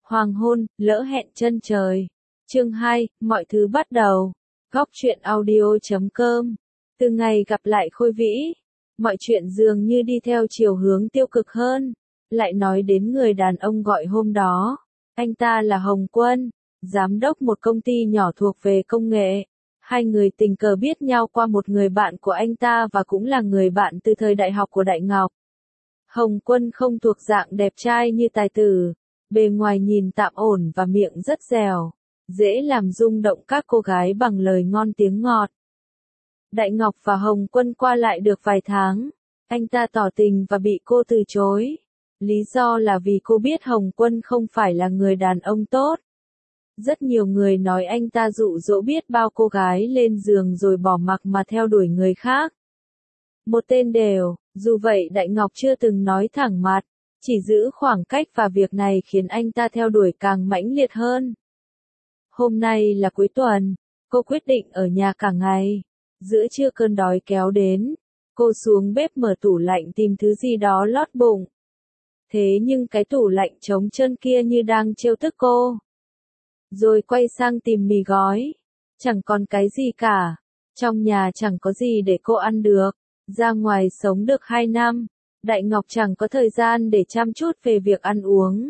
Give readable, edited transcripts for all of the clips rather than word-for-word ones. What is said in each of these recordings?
Hoàng hôn, lỡ hẹn chân trời. Chương 2, mọi thứ bắt đầu. Góc truyện audio.com. Từ ngày gặp lại Khôi Vĩ, mọi chuyện dường như đi theo chiều hướng tiêu cực hơn. Lại nói đến người đàn ông gọi hôm đó. Anh ta là Hồng Quân, giám đốc một công ty nhỏ thuộc về công nghệ. Hai người tình cờ biết nhau qua một người bạn của anh ta và cũng là người bạn từ thời đại học của Đại Ngọc. Hồng Quân không thuộc dạng đẹp trai như tài tử, bề ngoài nhìn tạm ổn và miệng rất dẻo, dễ làm rung động các cô gái bằng lời ngon tiếng ngọt. Đại Ngọc và Hồng Quân qua lại được vài tháng, anh ta tỏ tình và bị cô từ chối. Lý do là vì cô biết Hồng Quân không phải là người đàn ông tốt. Rất nhiều người nói anh ta dụ dỗ biết bao cô gái lên giường rồi bỏ mặc mà theo đuổi người khác. Một tên đều, dù vậy Đại Ngọc chưa từng nói thẳng mặt, chỉ giữ khoảng cách và việc này khiến anh ta theo đuổi càng mãnh liệt hơn. Hôm nay là cuối tuần, cô quyết định ở nhà cả ngày. Giữa trưa cơn đói kéo đến, cô xuống bếp mở tủ lạnh tìm thứ gì đó lót bụng. Thế nhưng cái tủ lạnh trống trơn kia như đang trêu tức cô. Rồi quay sang tìm mì gói. Chẳng còn cái gì cả. Trong nhà chẳng có gì để cô ăn được. Ra ngoài sống được 2 năm, Đại Ngọc chẳng có thời gian để chăm chút về việc ăn uống.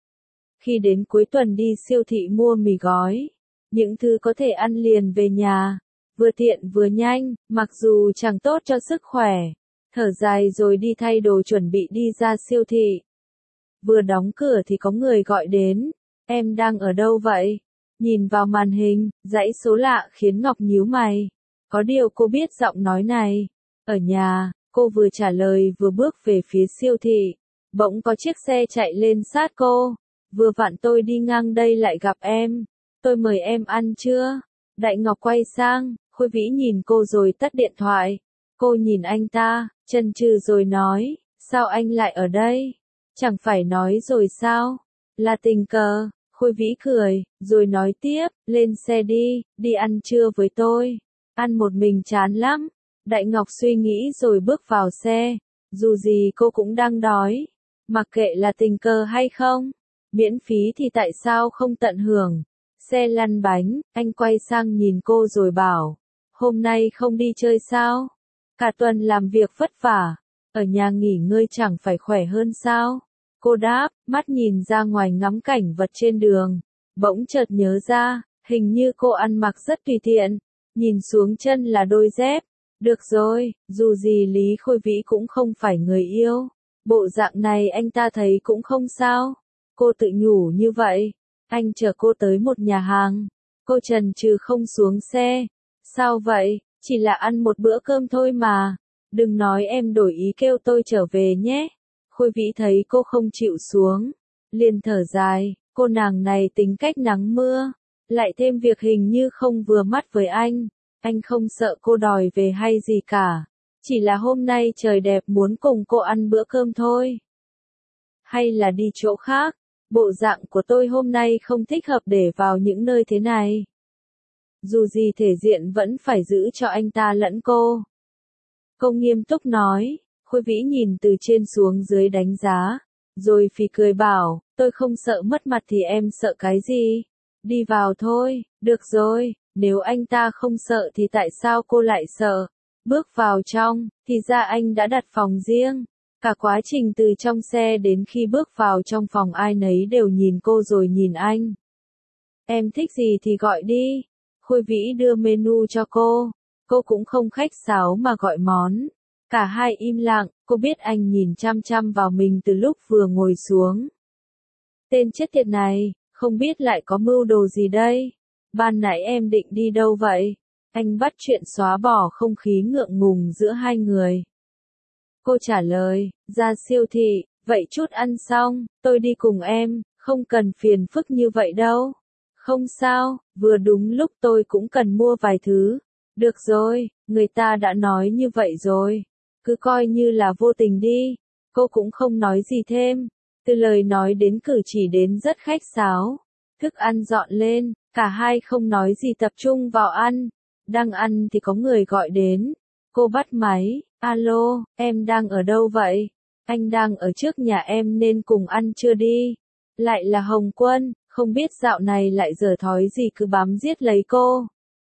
Khi đến cuối tuần đi siêu thị mua mì gói, những thứ có thể ăn liền về nhà, vừa tiện vừa nhanh, mặc dù chẳng tốt cho sức khỏe. Thở dài rồi đi thay đồ chuẩn bị đi ra siêu thị. Vừa đóng cửa thì có người gọi đến, em đang ở đâu vậy? Nhìn vào màn hình, dãy số lạ khiến Ngọc nhíu mày. Có điều cô biết giọng nói này. Ở nhà, cô vừa trả lời vừa bước về phía siêu thị. Bỗng có chiếc xe chạy lên sát cô. Vừa vặn tôi đi ngang đây lại gặp em. Tôi mời em ăn chưa? Đại Ngọc quay sang, Khôi Vĩ nhìn cô rồi tắt điện thoại. Cô nhìn anh ta, chần chừ rồi nói, sao anh lại ở đây? Chẳng phải nói rồi sao? Là tình cờ. Khôi Vĩ cười, rồi nói tiếp, lên xe đi, đi ăn trưa với tôi. Ăn một mình chán lắm. Đại Ngọc suy nghĩ rồi bước vào xe. Dù gì cô cũng đang đói. Mặc kệ là tình cờ hay không, miễn phí thì tại sao không tận hưởng. Xe lăn bánh, anh quay sang nhìn cô rồi bảo, hôm nay không đi chơi sao? Cả tuần làm việc vất vả, ở nhà nghỉ ngơi chẳng phải khỏe hơn sao? Cô đáp, mắt nhìn ra ngoài ngắm cảnh vật trên đường. Bỗng chợt nhớ ra, hình như cô ăn mặc rất tùy tiện. Nhìn xuống chân là đôi dép. Được rồi, dù gì Lý Khôi Vĩ cũng không phải người yêu. Bộ dạng này anh ta thấy cũng không sao. Cô tự nhủ như vậy. Anh chở cô tới một nhà hàng. Cô chần chừ không xuống xe. Sao vậy? Chỉ là ăn một bữa cơm thôi mà. Đừng nói em đổi ý kêu tôi trở về nhé. Khôi Vĩ thấy cô không chịu xuống, liền thở dài, cô nàng này tính cách nắng mưa, lại thêm việc hình như không vừa mắt với anh không sợ cô đòi về hay gì cả, chỉ là hôm nay trời đẹp muốn cùng cô ăn bữa cơm thôi. Hay là đi chỗ khác, bộ dạng của tôi hôm nay không thích hợp để vào những nơi thế này. Dù gì thể diện vẫn phải giữ cho anh ta lẫn cô. Cô nghiêm túc nói. Khôi Vĩ nhìn từ trên xuống dưới đánh giá, rồi phì cười bảo, tôi không sợ mất mặt thì em sợ cái gì? Đi vào thôi, được rồi, nếu anh ta không sợ thì tại sao cô lại sợ? Bước vào trong, thì ra anh đã đặt phòng riêng. Cả quá trình từ trong xe đến khi bước vào trong phòng ai nấy đều nhìn cô rồi nhìn anh. Em thích gì thì gọi đi. Khôi Vĩ đưa menu cho cô cũng không khách sáo mà gọi món. Cả hai im lặng, cô biết anh nhìn chăm chăm vào mình từ lúc vừa ngồi xuống. Tên chết tiệt này, không biết lại có mưu đồ gì đây? Ban nãy em định đi đâu vậy? Anh bắt chuyện xóa bỏ không khí ngượng ngùng giữa hai người. Cô trả lời, ra siêu thị, vậy chút ăn xong, tôi đi cùng em, không cần phiền phức như vậy đâu. Không sao, vừa đúng lúc tôi cũng cần mua vài thứ. Được rồi, người ta đã nói như vậy rồi. Cứ coi như là vô tình đi. Cô cũng không nói gì thêm. Từ lời nói đến cử chỉ đến rất khách sáo. Thức ăn dọn lên, cả hai không nói gì tập trung vào ăn. Đang ăn thì có người gọi đến. Cô bắt máy, alo, em đang ở đâu vậy? Anh đang ở trước nhà em nên cùng ăn trưa đi. Lại là Hồng Quân, không biết dạo này lại dở thói gì cứ bám giết lấy cô.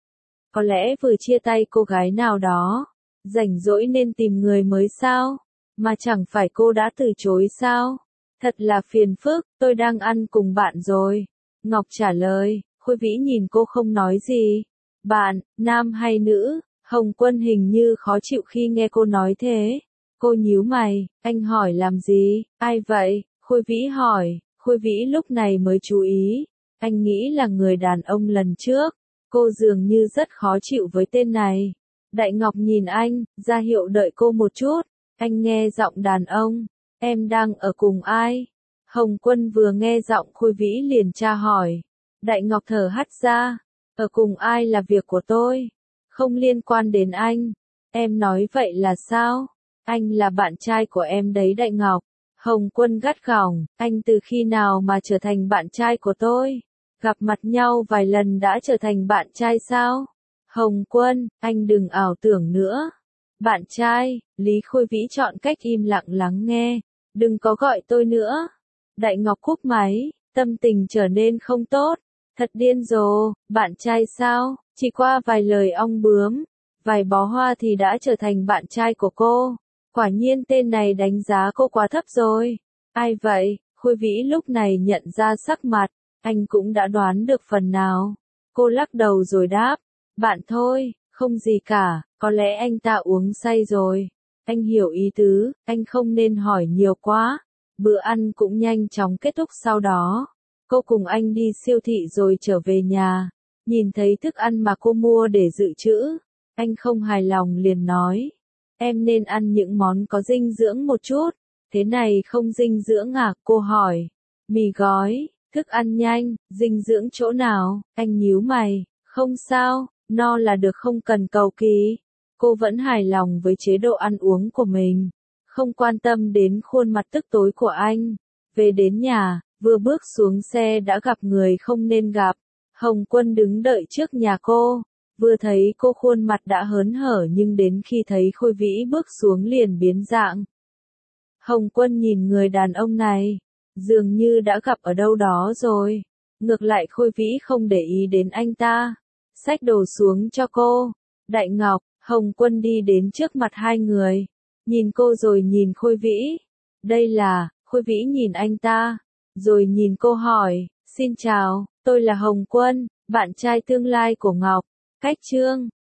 Có lẽ vừa chia tay cô gái nào đó, rảnh rỗi nên tìm người mới sao? Mà chẳng phải cô đã từ chối sao? Thật là phiền phức, tôi đang ăn cùng bạn rồi. Ngọc trả lời, Khôi Vĩ nhìn cô không nói gì. Bạn, nam hay nữ? Hồng Quân hình như khó chịu khi nghe cô nói thế. Cô nhíu mày, anh hỏi làm gì? Ai vậy? Khôi Vĩ hỏi, Khôi Vĩ lúc này mới chú ý. Anh nghĩ là người đàn ông lần trước. Cô dường như rất khó chịu với tên này. Đại Ngọc nhìn anh, ra hiệu đợi cô một chút. Anh nghe giọng đàn ông. Em đang ở cùng ai? Hồng Quân vừa nghe giọng Khôi Vĩ liền tra hỏi. Đại Ngọc thở hắt ra. Ở cùng ai là việc của tôi. Không liên quan đến anh. Em nói vậy là sao? Anh là bạn trai của em đấy Đại Ngọc. Hồng Quân gắt gỏng, anh từ khi nào mà trở thành bạn trai của tôi? Gặp mặt nhau vài lần đã trở thành bạn trai sao? Hồng Quân, anh đừng ảo tưởng nữa. Bạn trai, Lý Khôi Vĩ chọn cách im lặng lắng nghe. Đừng có gọi tôi nữa. Đại Ngọc cúp máy, tâm tình trở nên không tốt. Thật điên rồ, bạn trai sao? Chỉ qua vài lời ong bướm, vài bó hoa thì đã trở thành bạn trai của cô. Quả nhiên tên này đánh giá cô quá thấp rồi. Ai vậy? Khôi Vĩ lúc này nhận ra sắc mặt. Anh cũng đã đoán được phần nào. Cô lắc đầu rồi đáp. Bạn thôi, không gì cả, có lẽ anh ta uống say rồi. Anh hiểu ý tứ, anh không nên hỏi nhiều quá. Bữa ăn cũng nhanh chóng kết thúc sau đó. Cô cùng anh đi siêu thị rồi trở về nhà. Nhìn thấy thức ăn mà cô mua để dự trữ. Anh không hài lòng liền nói. Em nên ăn những món có dinh dưỡng một chút. Thế này không dinh dưỡng à? Cô hỏi. Mì gói, thức ăn nhanh, dinh dưỡng chỗ nào? Anh nhíu mày. Không sao, no là được không cần cầu kỳ. Cô vẫn hài lòng với chế độ ăn uống của mình. Không quan tâm đến khuôn mặt tức tối của anh. Về đến nhà, vừa bước xuống xe đã gặp người không nên gặp. Hồng Quân đứng đợi trước nhà cô. Vừa thấy cô khuôn mặt đã hớn hở nhưng đến khi thấy Khôi Vĩ bước xuống liền biến dạng. Hồng Quân nhìn người đàn ông này, dường như đã gặp ở đâu đó rồi. Ngược lại Khôi Vĩ không để ý đến anh ta. Xách đồ xuống cho cô. Đại Ngọc, Hồng Quân đi đến trước mặt hai người. Nhìn cô rồi nhìn Khôi Vĩ. Đây là, Khôi Vĩ nhìn anh ta. Rồi nhìn cô hỏi, xin chào, tôi là Hồng Quân, bạn trai tương lai của Ngọc. Cách chương